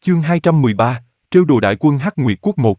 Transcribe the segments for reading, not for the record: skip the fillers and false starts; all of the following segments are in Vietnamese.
Chương 213, trêu đùa đại quân Hắc Nguyệt Quốc 1.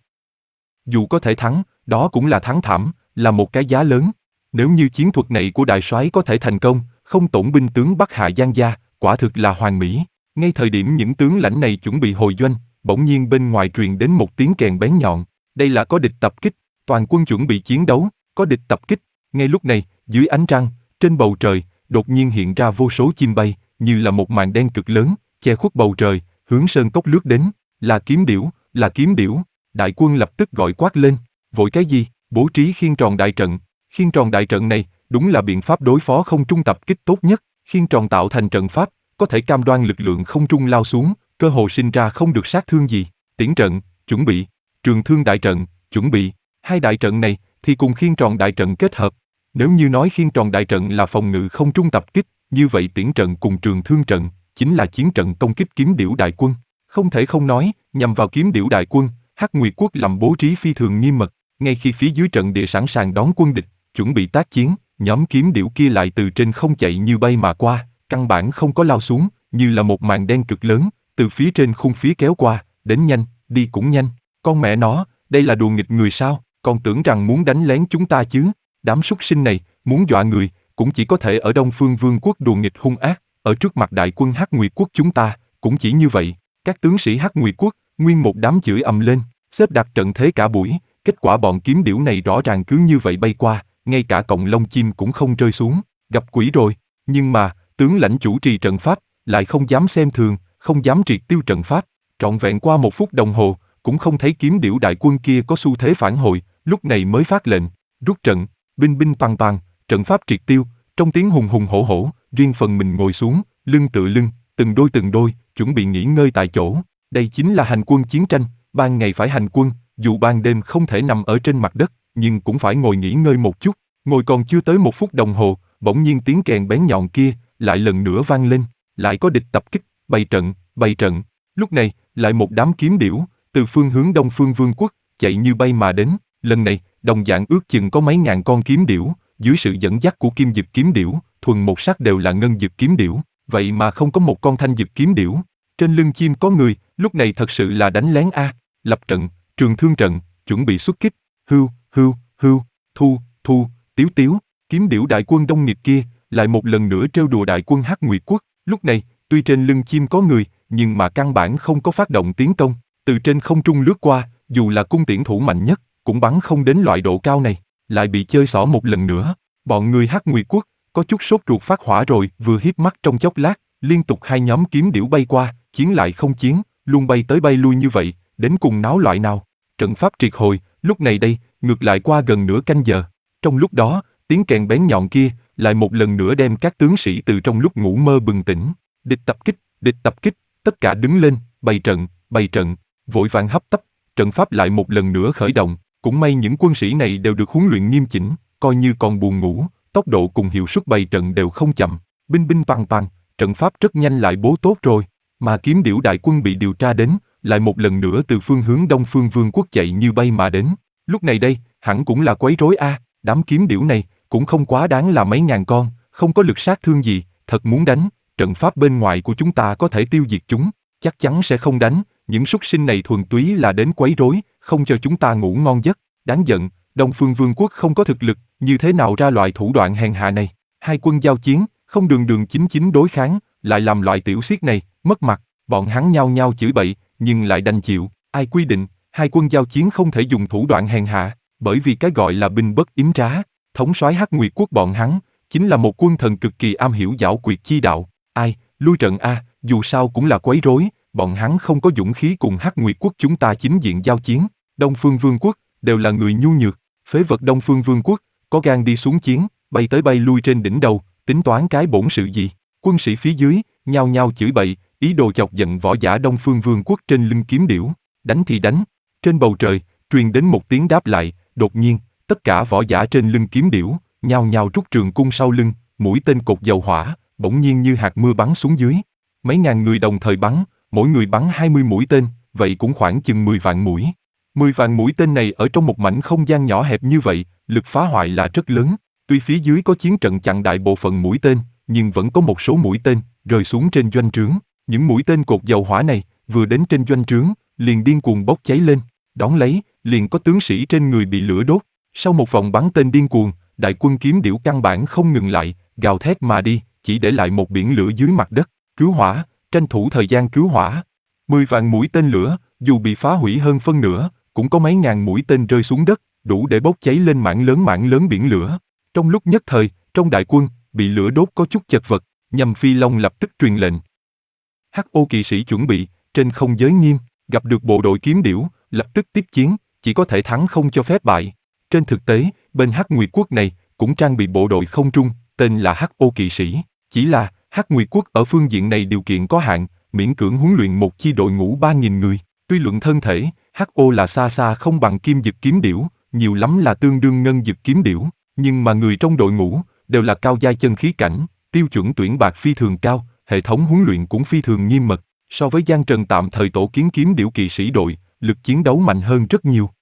Dù có thể thắng, đó cũng là thắng thảm, là một cái giá lớn. Nếu như chiến thuật này của đại soái có thể thành công, không tổn binh tướng Bắc Hạ Giang Gia, quả thực là hoàn mỹ. Ngay thời điểm những tướng lãnh này chuẩn bị hồi doanh, bỗng nhiên bên ngoài truyền đến một tiếng kèn bén nhọn. Đây là có địch tập kích, toàn quân chuẩn bị chiến đấu, có địch tập kích. Ngay lúc này, dưới ánh trăng, trên bầu trời, đột nhiên hiện ra vô số chim bay, như là một màn đen cực lớn, che khuất bầu trời, hướng sơn cốc lướt đến. Là kiếm điểu, là kiếm điểu. Đại quân lập tức gọi quát lên. Vội cái gì? Bố trí khiên tròn đại trận. Khiên tròn đại trận này, đúng là biện pháp đối phó không trung tập kích tốt nhất. Khiên tròn tạo thành trận pháp, có thể cam đoan lực lượng không trung lao xuống, cơ hồ sinh ra không được sát thương gì. Tiễn trận, chuẩn bị. Trường thương đại trận, chuẩn bị. Hai đại trận này thì cùng khiên tròn đại trận kết hợp. Nếu như nói khiên tròn đại trận là phòng ngự không trung tập kích, như vậy tiễn trận cùng trường thương trận chính là chiến trận công kích kiếm điểu đại quân. Không thể không nói, nhằm vào kiếm điểu đại quân, Hắc Nguyệt Quốc làm bố trí phi thường nghiêm mật. Ngay khi phía dưới trận địa sẵn sàng đón quân địch, chuẩn bị tác chiến, nhóm kiếm điểu kia lại từ trên không chạy như bay mà qua, căn bản không có lao xuống, như là một màn đen cực lớn, từ phía trên khung phía kéo qua, đến nhanh, đi cũng nhanh. Con mẹ nó, đây là đùa nghịch người sao? Còn tưởng rằng muốn đánh lén chúng ta chứ? Đám súc sinh này, muốn dọa người, cũng chỉ có thể ở Đông Phương Vương quốc đùa nghịch hung ác, ở trước mặt đại quân Hắc Nguyệt Quốc chúng ta, cũng chỉ như vậy. Các tướng sĩ Hắc Nguyệt Quốc, nguyên một đám chửi ầm lên, xếp đặt trận thế cả buổi, kết quả bọn kiếm điểu này rõ ràng cứ như vậy bay qua, ngay cả cọng lông chim cũng không rơi xuống, gặp quỷ rồi. Nhưng mà, tướng lãnh chủ trì trận pháp, lại không dám xem thường, không dám triệt tiêu trận pháp. Trọn vẹn qua 1 phút đồng hồ, cũng không thấy kiếm điểu đại quân kia có xu thế phản hồi, lúc này mới phát lệnh, rút trận, binh binh pang pang, trận pháp triệt tiêu, trong tiếng hùng hùng hổ hổ, riêng phần mình ngồi xuống, lưng tựa lưng, từng đôi, chuẩn bị nghỉ ngơi tại chỗ. Đây chính là hành quân chiến tranh, ban ngày phải hành quân, dù ban đêm không thể nằm ở trên mặt đất, nhưng cũng phải ngồi nghỉ ngơi một chút. Ngồi còn chưa tới 1 phút đồng hồ, bỗng nhiên tiếng kèn bén nhọn kia lại lần nữa vang lên, lại có địch tập kích, bày trận. Lúc này, lại một đám kiếm điểu từ phương hướng Đông Phương Vương quốc chạy như bay mà đến. Lần này, đồng dạng ước chừng có mấy ngàn con kiếm điểu, dưới sự dẫn dắt của kim dực kiếm điểu, thuần một sắc đều là ngân dực kiếm điểu, vậy mà không có một con thanh dực kiếm điểu. Trên lưng chim có người, lúc này thật sự là đánh lén a. Lập trận, trường thương trận, chuẩn bị xuất kích. Hưu, thu, tiếu. Kiếm điểu đại quân đông nghịt kia lại một lần nữa trêu đùa đại quân Hắc Nguyệt Quốc. Lúc này, tuy trên lưng chim có người, nhưng mà căn bản không có phát động tiến công. Từ trên không trung lướt qua, dù là cung tiễn thủ mạnh nhất, cũng bắn không đến loại độ cao này. Lại bị chơi xỏ một lần nữa. Bọn người Hắc Nguyệt Quốc có chút sốt ruột phát hỏa rồi, vừa híp mắt trong chốc lát, liên tục hai nhóm kiếm điểu bay qua, chiến lại không chiến, luôn bay tới bay lui như vậy, đến cùng náo loại nào. Trận pháp triệt hồi, lúc này đây, ngược lại qua gần nửa canh giờ. Trong lúc đó, tiếng kèn bén nhọn kia lại một lần nữa đem các tướng sĩ từ trong lúc ngủ mơ bừng tỉnh. Địch tập kích, tất cả đứng lên, bày trận, vội vàng hấp tấp, trận pháp lại một lần nữa khởi động. Cũng may những quân sĩ này đều được huấn luyện nghiêm chỉnh, coi như còn buồn ngủ, tốc độ cùng hiệu suất bày trận đều không chậm. Binh binh pang pang, trận pháp rất nhanh lại bố tốt rồi. Mà kiếm điểu đại quân bị điều tra đến, lại một lần nữa từ phương hướng Đông Phương Vương quốc chạy như bay mà đến. Lúc này đây, hẳn cũng là quấy rối a. Đám kiếm điểu này cũng không quá đáng là mấy ngàn con, không có lực sát thương gì, thật muốn đánh, trận pháp bên ngoài của chúng ta có thể tiêu diệt chúng, chắc chắn sẽ không đánh. Những súc sinh này thuần túy là đến quấy rối, không cho chúng ta ngủ ngon giấc. Đáng giận, Đông Phương Vương quốc không có thực lực, như thế nào ra loại thủ đoạn hèn hạ này. Hai quân giao chiến, không đường chính đối kháng, lại làm loại tiểu xiết này, mất mặt. Bọn hắn nhao nhao chửi bậy, nhưng lại đành chịu. Ai quy định, hai quân giao chiến không thể dùng thủ đoạn hèn hạ, bởi vì cái gọi là binh bất yếm trá. Thống soái Hắc Nguyệt Quốc bọn hắn, chính là một quân thần cực kỳ am hiểu giảo quyệt chi đạo. Ai, lui trận a, dù sao cũng là quấy rối, bọn hắn không có dũng khí cùng Hắc Nguyệt Quốc chúng ta chính diện giao chiến. Đông Phương Vương quốc đều là người nhu nhược, phế vật Đông Phương Vương quốc có gan đi xuống chiến, bay tới bay lui trên đỉnh đầu, tính toán cái bổn sự gì? Quân sĩ phía dưới nhao nhao chửi bậy, ý đồ chọc giận võ giả Đông Phương Vương quốc trên lưng kiếm điểu. Đánh thì đánh. Trên bầu trời truyền đến một tiếng đáp lại, đột nhiên tất cả võ giả trên lưng kiếm điểu nhao nhao rút trường cung sau lưng, mũi tên cột dầu hỏa bỗng nhiên như hạt mưa bắn xuống dưới. Mấy ngàn người đồng thời bắn, mỗi người bắn 20 mũi tên, vậy cũng khoảng chừng 10 vạn mũi. 10 vạn mũi tên này ở trong một mảnh không gian nhỏ hẹp như vậy, lực phá hoại là rất lớn. Tuy phía dưới có chiến trận chặn đại bộ phận mũi tên, nhưng vẫn có một số mũi tên rơi xuống trên doanh trướng. Những mũi tên cột dầu hỏa này vừa đến trên doanh trướng, liền điên cuồng bốc cháy lên, đón lấy, liền có tướng sĩ trên người bị lửa đốt. Sau một vòng bắn tên điên cuồng, đại quân kiếm điểu căn bản không ngừng lại, gào thét mà đi, chỉ để lại một biển lửa dưới mặt đất. Cứu hỏa, tranh thủ thời gian cứu hỏa. 10 vạn mũi tên lửa, dù bị phá hủy hơn phân nửa, cũng có mấy ngàn mũi tên rơi xuống đất, đủ để bốc cháy lên mảng lớn biển lửa. Trong lúc nhất thời, trong đại quân, bị lửa đốt có chút chật vật, Nhâm Phi Long lập tức truyền lệnh. HO kỵ sĩ chuẩn bị, trên không giới nghiêm, gặp được bộ đội kiếm điểu, lập tức tiếp chiến, chỉ có thể thắng không cho phép bại. Trên thực tế, bên Hắc Nguyệt Quốc này cũng trang bị bộ đội không trung, tên là HO kỵ sĩ. Chỉ là, Hắc Nguyệt Quốc ở phương diện này điều kiện có hạn, miễn cưỡng huấn luyện một chi đội ngũ 3.000 người. Tuy luận thân thể, HO là xa xa không bằng Kim Dực kiếm điểu, nhiều lắm là tương đương Ngân Dực kiếm điểu, nhưng mà người trong đội ngũ đều là cao giai chân khí cảnh, tiêu chuẩn tuyển bạc phi thường cao, hệ thống huấn luyện cũng phi thường nghiêm mật. So với Giang Trần tạm thời tổ kiến kiếm điểu kỵ sĩ đội, lực chiến đấu mạnh hơn rất nhiều.